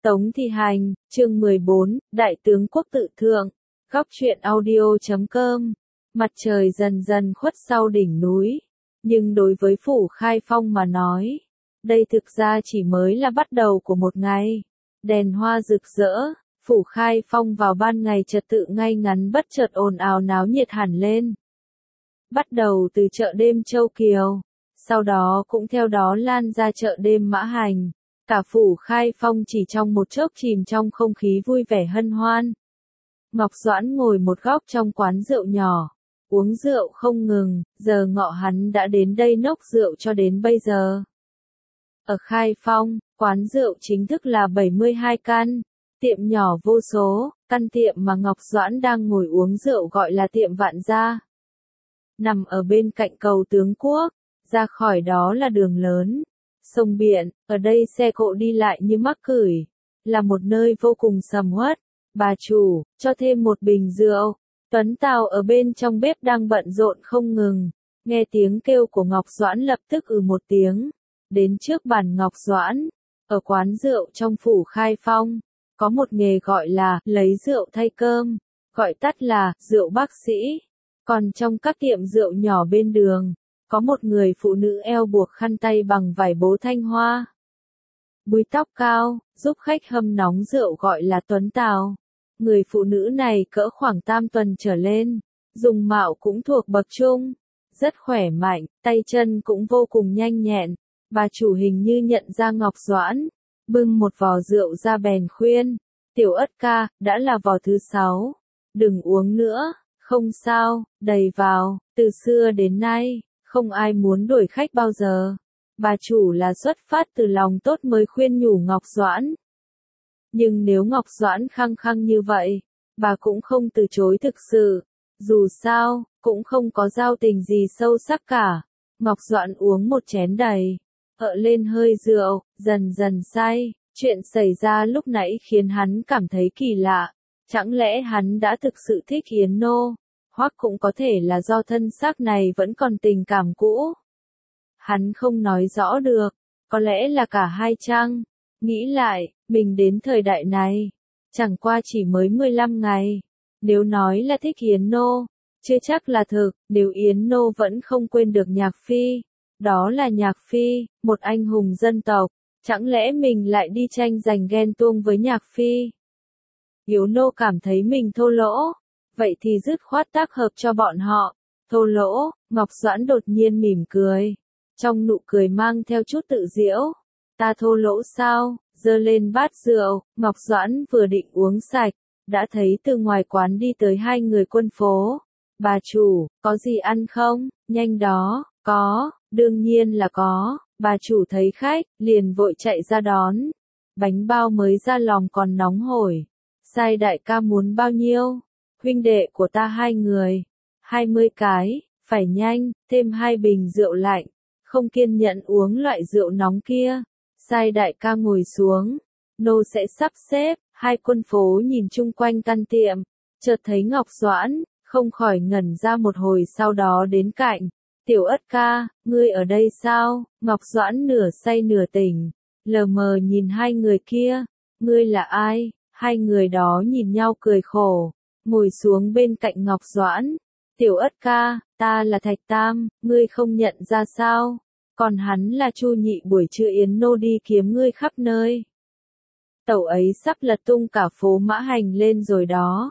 Tống Thi Hành, chương 14, Đại tướng quốc tự thượng, góc truyện audio.com. Mặt trời dần dần khuất sau đỉnh núi, nhưng đối với Phủ Khai Phong mà nói, đây thực ra chỉ mới là bắt đầu của một ngày. Đèn hoa rực rỡ, Phủ Khai Phong vào ban ngày trật tự ngay ngắn bất chợt ồn ào náo nhiệt hẳn lên. Bắt đầu từ chợ đêm Châu Kiều, sau đó cũng theo đó lan ra chợ đêm Mã Hành. Cả Phủ Khai Phong chỉ trong một chốc chìm trong không khí vui vẻ hân hoan. Ngọc Doãn ngồi một góc trong quán rượu nhỏ, uống rượu không ngừng, giờ ngọ hắn đã đến đây nốc rượu cho đến bây giờ. Ở Khai Phong, quán rượu chính thức là 72 căn, tiệm nhỏ vô số, căn tiệm mà Ngọc Doãn đang ngồi uống rượu gọi là tiệm Vạn Gia. Nằm ở bên cạnh cầu Tướng Quốc, ra khỏi đó là đường lớn, sông biển, ở đây xe cộ đi lại như mắc cửi, là một nơi vô cùng sầm uất. Bà chủ, cho thêm một bình rượu. Tuấn Tào ở bên trong bếp đang bận rộn không ngừng, nghe tiếng kêu của Ngọc Doãn lập tức một tiếng, đến trước bàn Ngọc Doãn. Ở quán rượu trong Phủ Khai Phong, có một nghề gọi là lấy rượu thay cơm, gọi tắt là rượu bác sĩ. Còn trong các tiệm rượu nhỏ bên đường, có một người phụ nữ eo buộc khăn tay bằng vải bố thanh hoa, búi tóc cao, giúp khách hâm nóng rượu gọi là Tuấn Tào. Người phụ nữ này cỡ khoảng tam tuần trở lên, dùng mạo cũng thuộc bậc trung, rất khỏe mạnh, tay chân cũng vô cùng nhanh nhẹn. Bà chủ hình như nhận ra Ngọc Doãn, bưng một vò rượu ra bèn khuyên, Tiểu Ất ca, đã là vò thứ 6, đừng uống nữa, không sao, đầy vào, từ xưa đến nay, không ai muốn đuổi khách bao giờ. Bà chủ là xuất phát từ lòng tốt mới khuyên nhủ Ngọc Doãn. Nhưng nếu Ngọc Doãn khăng khăng như vậy, bà cũng không từ chối thực sự. Dù sao, cũng không có giao tình gì sâu sắc cả. Ngọc Doãn uống một chén đầy, lên hơi rượu, dần dần say. Chuyện xảy ra lúc nãy khiến hắn cảm thấy kỳ lạ. Chẳng lẽ hắn đã thực sự thích Yến Nô? Hoặc cũng có thể là do thân xác này vẫn còn tình cảm cũ. Hắn không nói rõ được, có lẽ là cả hai chăng? Nghĩ lại, mình đến thời đại này, chẳng qua chỉ mới 15 ngày. Nếu nói là thích Yến Nô, chưa chắc là thực. Nếu Yến Nô vẫn không quên được Nhạc Phi, đó là Nhạc Phi, một anh hùng dân tộc, chẳng lẽ mình lại đi tranh giành ghen tuông với Nhạc Phi? Yến Nô cảm thấy mình thô lỗ, vậy thì dứt khoát tác hợp cho bọn họ. Thô lỗ, Ngọc Doãn đột nhiên mỉm cười, trong nụ cười mang theo chút tự giễu. Ta thô lỗ sao? Giơ lên bát rượu, Ngọc Doãn vừa định uống sạch, đã thấy từ ngoài quán đi tới hai người quân phố. Bà chủ, có gì ăn không? Nhanh đó, có, đương nhiên là có. Bà chủ thấy khách, liền vội chạy ra đón. Bánh bao mới ra lòng còn nóng hổi. Sai đại ca muốn bao nhiêu? Huynh đệ của ta 2 người. 20 cái, phải nhanh, thêm 2 bình rượu lạnh. Không kiên nhẫn uống loại rượu nóng kia. Sai đại ca ngồi xuống, nô sẽ sắp xếp. Hai quân phố nhìn chung quanh căn tiệm, chợt thấy Ngọc Doãn, không khỏi ngẩn ra một hồi, sau đó đến cạnh. Tiểu Ất ca, ngươi ở đây sao? Ngọc Doãn nửa say nửa tỉnh, lờ mờ nhìn hai người kia. Ngươi là ai? Hai người đó nhìn nhau cười khổ, ngồi xuống bên cạnh Ngọc Doãn. Tiểu Ất ca, ta là Thạch Tam, ngươi không nhận ra sao? Còn hắn là Chu Nhị, buổi trưa Yến Nô đi kiếm ngươi khắp nơi. Tẩu ấy sắp lật tung cả phố Mã Hành lên rồi đó.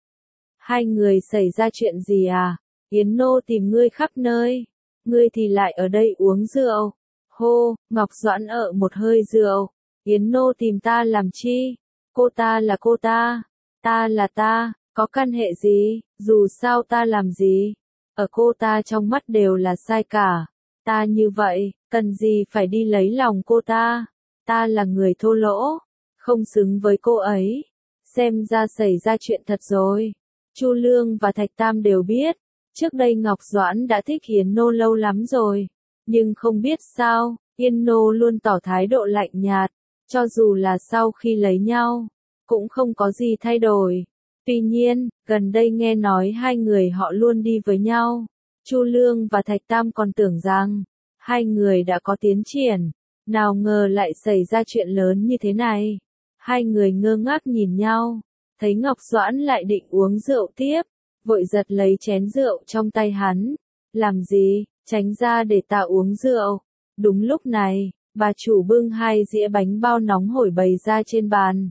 Hai người xảy ra chuyện gì à? Yến Nô tìm ngươi khắp nơi, ngươi thì lại ở đây uống rượu. Hô, Ngọc Doãn một hơi rượu. Yến Nô tìm ta làm chi? Cô ta là cô ta là ta, có căn hệ gì? Dù sao ta làm gì? Ở cô ta trong mắt đều là sai cả. Ta như vậy, cần gì phải đi lấy lòng cô ta? Ta là người thô lỗ, không xứng với cô ấy. Xem ra xảy ra chuyện thật rồi. Chu Lương và Thạch Tam đều biết, trước đây Ngọc Doãn đã thích Yến Nô lâu lắm rồi, nhưng không biết sao, Yến Nô luôn tỏ thái độ lạnh nhạt, cho dù là sau khi lấy nhau, cũng không có gì thay đổi. Tuy nhiên, gần đây nghe nói hai người họ luôn đi với nhau. Chu Lương và Thạch Tam còn tưởng rằng hai người đã có tiến triển, nào ngờ lại xảy ra chuyện lớn như thế này. Hai người ngơ ngác nhìn nhau, thấy Ngọc Doãn lại định uống rượu tiếp, vội giật lấy chén rượu trong tay hắn. Làm gì, tránh ra để ta uống rượu. Đúng lúc này, bà chủ bưng 2 dĩa bánh bao nóng hổi bày ra trên bàn.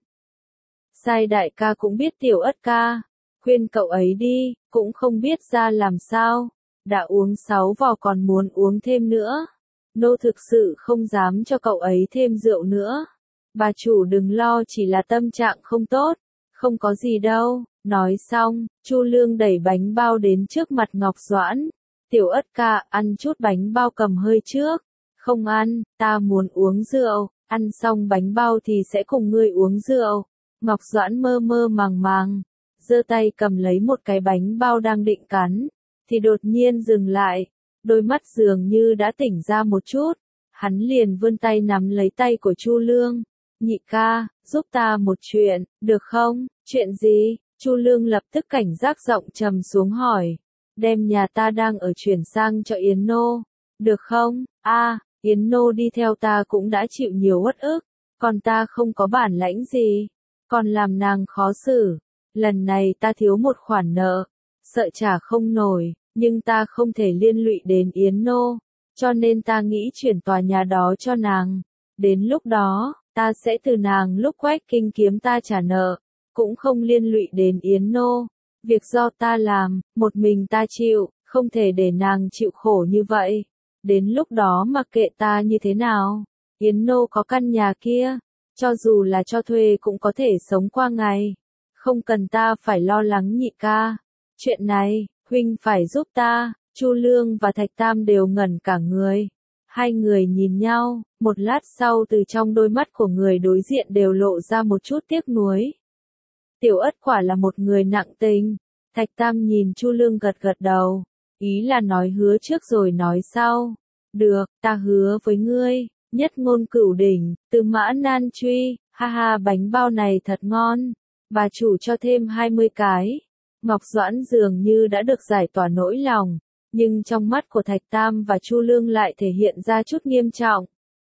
Sai đại ca cũng biết Tiểu Ất ca, khuyên cậu ấy đi, cũng không biết ra làm sao, đã uống 6 vò còn muốn uống thêm nữa. Nô thực sự không dám cho cậu ấy thêm rượu nữa. Bà chủ đừng lo, chỉ là tâm trạng không tốt, không có gì đâu. Nói xong, Chu Lương đẩy bánh bao đến trước mặt Ngọc Doãn. Tiểu Ất ca, ăn chút bánh bao cầm hơi trước. Không ăn, ta muốn uống rượu, ăn xong bánh bao thì sẽ cùng ngươi uống rượu. Ngọc Doãn mơ mơ màng màng, giơ tay cầm lấy một cái bánh bao đang định cắn, thì đột nhiên dừng lại, đôi mắt dường như đã tỉnh ra một chút. Hắn liền vươn tay nắm lấy tay của Chu Lương. Nhị ca, giúp ta một chuyện, được không? Chuyện gì? Chu Lương lập tức cảnh giác giọng trầm xuống hỏi. Đem nhà ta đang ở chuyển sang cho Yến Nô, được không? Yến Nô đi theo ta cũng đã chịu nhiều uất ức, còn ta không có bản lãnh gì, còn làm nàng khó xử. Lần này ta thiếu một khoản nợ, sợ trả không nổi, nhưng ta không thể liên lụy đến Yến Nô, cho nên ta nghĩ chuyển tòa nhà đó cho nàng. Đến lúc đó, ta sẽ từ nàng lúc Quách Kinh kiếm ta trả nợ, cũng không liên lụy đến Yến Nô. Việc do ta làm, một mình ta chịu, không thể để nàng chịu khổ như vậy. Đến lúc đó mặc kệ ta như thế nào, Yến Nô có căn nhà kia, cho dù là cho thuê cũng có thể sống qua ngày. Không cần ta phải lo lắng nhị ca. Chuyện này, huynh phải giúp ta. Chu Lương và Thạch Tam đều ngẩn cả người. Hai người nhìn nhau, một lát sau từ trong đôi mắt của người đối diện đều lộ ra một chút tiếc nuối. Tiểu Ất quả là một người nặng tình. Thạch Tam nhìn Chu Lương gật gật đầu, ý là nói hứa trước rồi nói sau. Được, ta hứa với ngươi, nhất ngôn cửu đỉnh, từ mã nan truy, ha ha, bánh bao này thật ngon. Bà chủ cho thêm 20 cái. Ngọc Doãn dường như đã được giải tỏa nỗi lòng, nhưng trong mắt của Thạch Tam và Chu Lương lại thể hiện ra chút nghiêm trọng.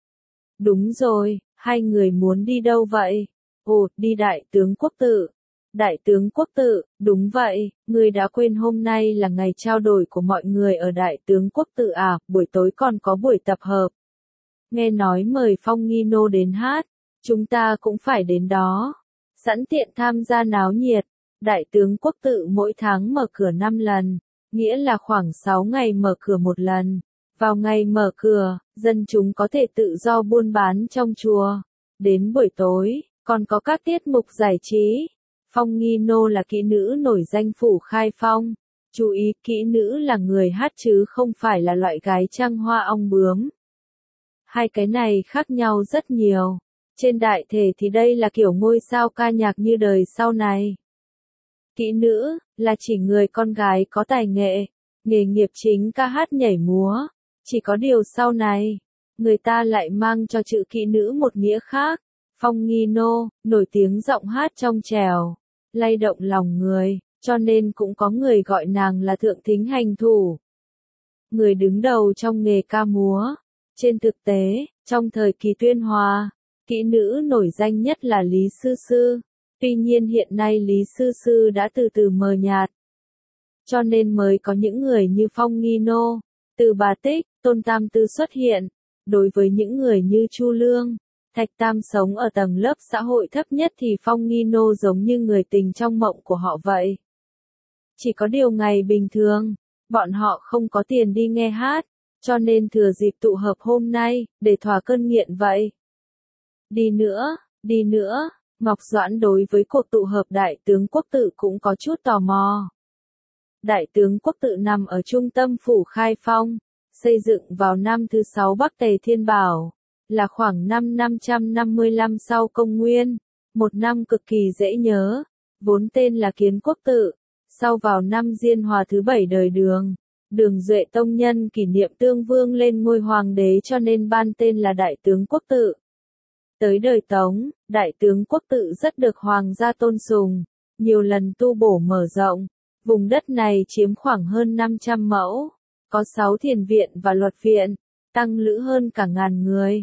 Đúng rồi, hai người muốn đi đâu vậy? Ồ, đi Đại Tướng Quốc Tự. Đại Tướng Quốc Tự, đúng vậy, ngươi đã quên hôm nay là ngày trao đổi của mọi người ở Đại Tướng Quốc Tự à, buổi tối còn có buổi tập hợp. Nghe nói mời Phong Nghi Nô đến hát, chúng ta cũng phải đến đó. Sẵn tiện tham gia náo nhiệt. Đại Tướng Quốc Tự mỗi tháng mở cửa 5 lần, nghĩa là khoảng 6 ngày mở cửa một lần. Vào ngày mở cửa, dân chúng có thể tự do buôn bán trong chùa. Đến buổi tối, còn có các tiết mục giải trí. Phong Nghi Nô là kỹ nữ nổi danh phủ Khai Phong. Chú ý, kỹ nữ là người hát chứ không phải là loại gái trăng hoa ong bướm. Hai cái này khác nhau rất nhiều. Trên đại thể thì đây là kiểu ngôi sao ca nhạc như đời sau này. Kỹ nữ, là chỉ người con gái có tài nghệ, nghề nghiệp chính ca hát nhảy múa. Chỉ có điều sau này, người ta lại mang cho chữ kỹ nữ một nghĩa khác. Phong Nghi Nô, nổi tiếng giọng hát trong trẻo, lay động lòng người, cho nên cũng có người gọi nàng là thượng thính hành thủ. Người đứng đầu trong nghề ca múa. Trên thực tế, trong thời kỳ Tuyên Hòa, kỹ nữ nổi danh nhất là Lý Sư Sư. Tuy nhiên hiện nay Lý Sư Sư đã từ từ mờ nhạt. Cho nên mới có những người như Phong Nghi Nô, Từ Bà Tích, Tôn Tam Tư xuất hiện. Đối với những người như Chu Lương, Thạch Tam sống ở tầng lớp xã hội thấp nhất thì Phong Nghi Nô giống như người tình trong mộng của họ vậy. Chỉ có điều ngày bình thường, bọn họ không có tiền đi nghe hát, cho nên thừa dịp tụ hợp hôm nay, để thỏa cơn nghiện vậy. Đi nữa, Ngọc Doãn đối với cuộc tụ hợp Đại Tướng Quốc Tự cũng có chút tò mò. Đại Tướng Quốc Tự nằm ở trung tâm phủ Khai Phong, xây dựng vào năm thứ 6 Bắc Tề Thiên Bảo, là khoảng năm 555 sau công nguyên, một năm cực kỳ dễ nhớ, vốn tên là Kiến Quốc Tự, sau vào năm Diên Hòa thứ 7 đời Đường Duệ Tông nhân kỷ niệm Tương Vương lên ngôi hoàng đế cho nên ban tên là Đại Tướng Quốc Tự. Tới đời Tống, Đại Tướng Quốc Tự rất được hoàng gia tôn sùng, nhiều lần tu bổ mở rộng. Vùng đất này chiếm khoảng hơn 500 mẫu, có 6 thiền viện và luật viện, tăng lữ hơn cả 1000 người.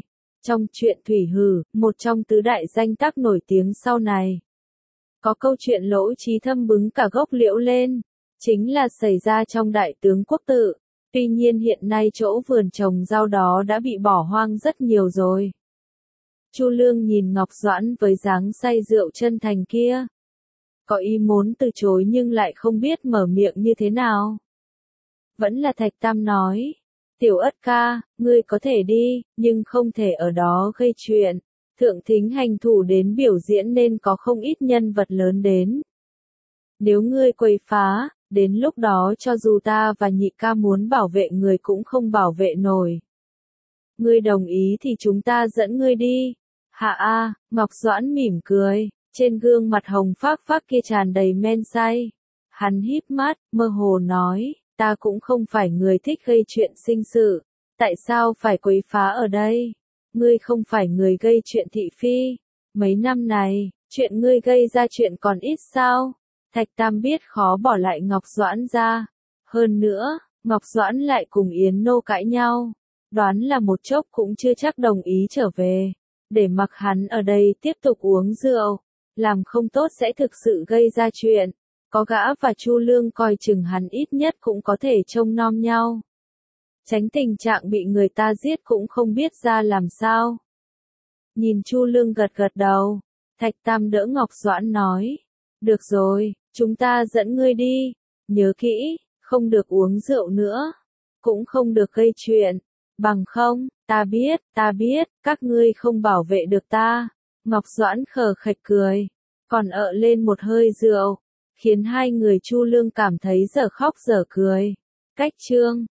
Trong truyện Thủy Hử, một trong tứ đại danh tác nổi tiếng sau này, có câu chuyện Lỗ Trí Thâm bứng cả gốc liễu lên, chính là xảy ra trong Đại Tướng Quốc Tự. Tuy nhiên hiện nay chỗ vườn trồng rau đó đã bị bỏ hoang rất nhiều rồi. Chu Lương nhìn Ngọc Doãn với dáng say rượu chân thành kia, có ý muốn từ chối nhưng lại không biết mở miệng như thế nào. Vẫn là Thạch Tam nói, Tiểu Ất ca, ngươi có thể đi, nhưng không thể ở đó gây chuyện. Thượng thính hành thủ đến biểu diễn nên có không ít nhân vật lớn đến. Nếu ngươi quấy phá, đến lúc đó cho dù ta và nhị ca muốn bảo vệ người cũng không bảo vệ nổi. Ngươi đồng ý thì chúng ta dẫn ngươi đi. Hạ a, Ngọc Doãn mỉm cười, trên gương mặt hồng phác phác kia tràn đầy men say. Hắn híp mắt, mơ hồ nói, ta cũng không phải người thích gây chuyện sinh sự, tại sao phải quấy phá ở đây? Ngươi không phải người gây chuyện thị phi. Mấy năm này, chuyện ngươi gây ra chuyện còn ít sao? Thạch Tam biết khó bỏ lại Ngọc Doãn ra. Hơn nữa, Ngọc Doãn lại cùng Yến Nô cãi nhau. Đoán là một chốc cũng chưa chắc đồng ý trở về. Để mặc hắn ở đây tiếp tục uống rượu. Làm không tốt sẽ thực sự gây ra chuyện. Có gã và Chu Lương coi chừng hắn ít nhất cũng có thể trông nom nhau. Tránh tình trạng bị người ta giết cũng không biết ra làm sao. Nhìn Chu Lương gật gật đầu, Thạch Tam đỡ Ngọc Doãn nói, được rồi, chúng ta dẫn ngươi đi, nhớ kỹ, không được uống rượu nữa, cũng không được gây chuyện, bằng không, ta biết, các ngươi không bảo vệ được ta. Ngọc Doãn khờ khạch cười, còn ợ lên một hơi rượu, khiến hai người Chu Lương cảm thấy dở khóc dở cười. Cách chương